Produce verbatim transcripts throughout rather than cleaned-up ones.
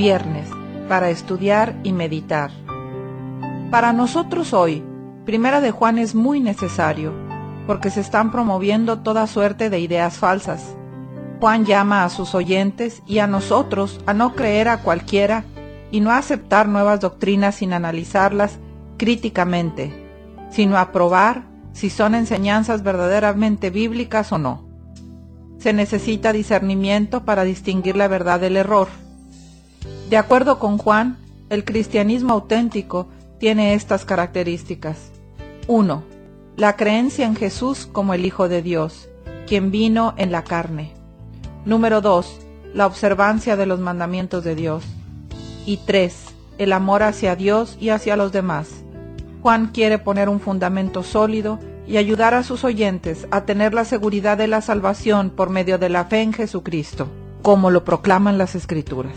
viernes, para estudiar y meditar. Para nosotros hoy, Primera de Juan es muy necesario, porque se están promoviendo toda suerte de ideas falsas. Juan llama a sus oyentes y a nosotros a no creer a cualquiera y no a aceptar nuevas doctrinas sin analizarlas críticamente, sino a probar si son enseñanzas verdaderamente bíblicas o no. Se necesita discernimiento para distinguir la verdad del error. De acuerdo con Juan, el cristianismo auténtico tiene estas características. uno. La creencia en Jesús como el Hijo de Dios, quien vino en la carne. Número dos. La observancia de los mandamientos de Dios. Y tres. El amor hacia Dios y hacia los demás. Juan quiere poner un fundamento sólido y ayudar a sus oyentes a tener la seguridad de la salvación por medio de la fe en Jesucristo, como lo proclaman las Escrituras.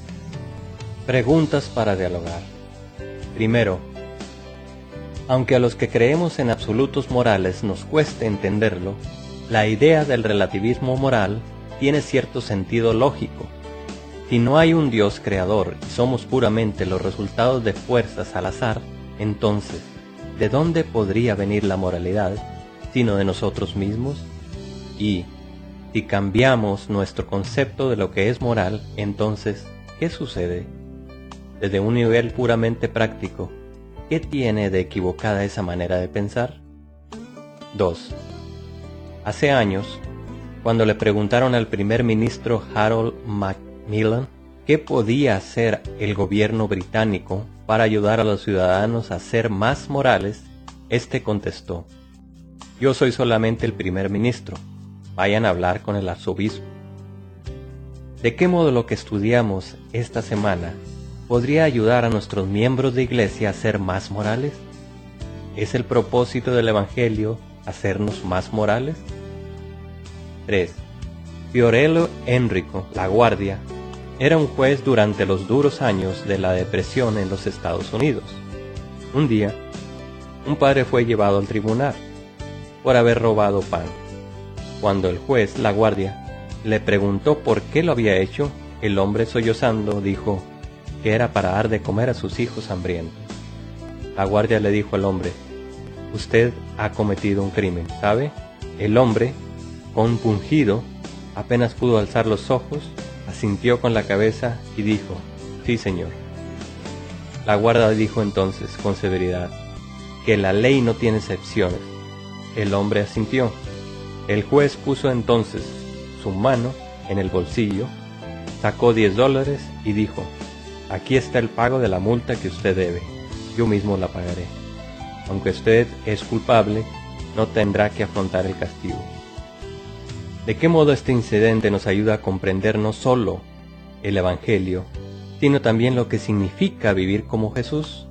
Preguntas para dialogar. Primero, aunque a los que creemos en absolutos morales nos cueste entenderlo, la idea del relativismo moral tiene cierto sentido lógico. Si no hay un Dios creador y somos puramente los resultados de fuerzas al azar, entonces, ¿de dónde podría venir la moralidad, sino de nosotros mismos? Y, si cambiamos nuestro concepto de lo que es moral, entonces, ¿qué sucede? Desde un nivel puramente práctico, ¿qué tiene de equivocada esa manera de pensar? dos. Hace años, cuando le preguntaron al primer ministro Harold Macmillan qué podía hacer el gobierno británico para ayudar a los ciudadanos a ser más morales, este contestó: yo soy solamente el primer ministro, vayan a hablar con el arzobispo. ¿De qué modo lo que estudiamos esta semana podría ayudar a nuestros miembros de iglesia a ser más morales? ¿Es el propósito del Evangelio hacernos más morales? tres. Fiorello Enrico LaGuardia era un juez durante los duros años de la depresión en los Estados Unidos. Un día, un padre fue llevado al tribunal por haber robado pan. Cuando el juez LaGuardia le preguntó por qué lo había hecho, el hombre sollozando dijo que era para dar de comer a sus hijos hambrientos. LaGuardia le dijo al hombre: usted ha cometido un crimen, ¿sabe? El hombre, compungido, apenas pudo alzar los ojos, asintió con la cabeza y dijo: sí, señor. LaGuardia dijo entonces con severidad que la ley no tiene excepciones. El hombre asintió. El juez puso entonces su mano en el bolsillo, sacó diez dólares y dijo: aquí está el pago de la multa que usted debe, yo mismo la pagaré. Aunque usted es culpable, no tendrá que afrontar el castigo. ¿De qué modo este incidente nos ayuda a comprender no solo el Evangelio, sino también lo que significa vivir como Jesús?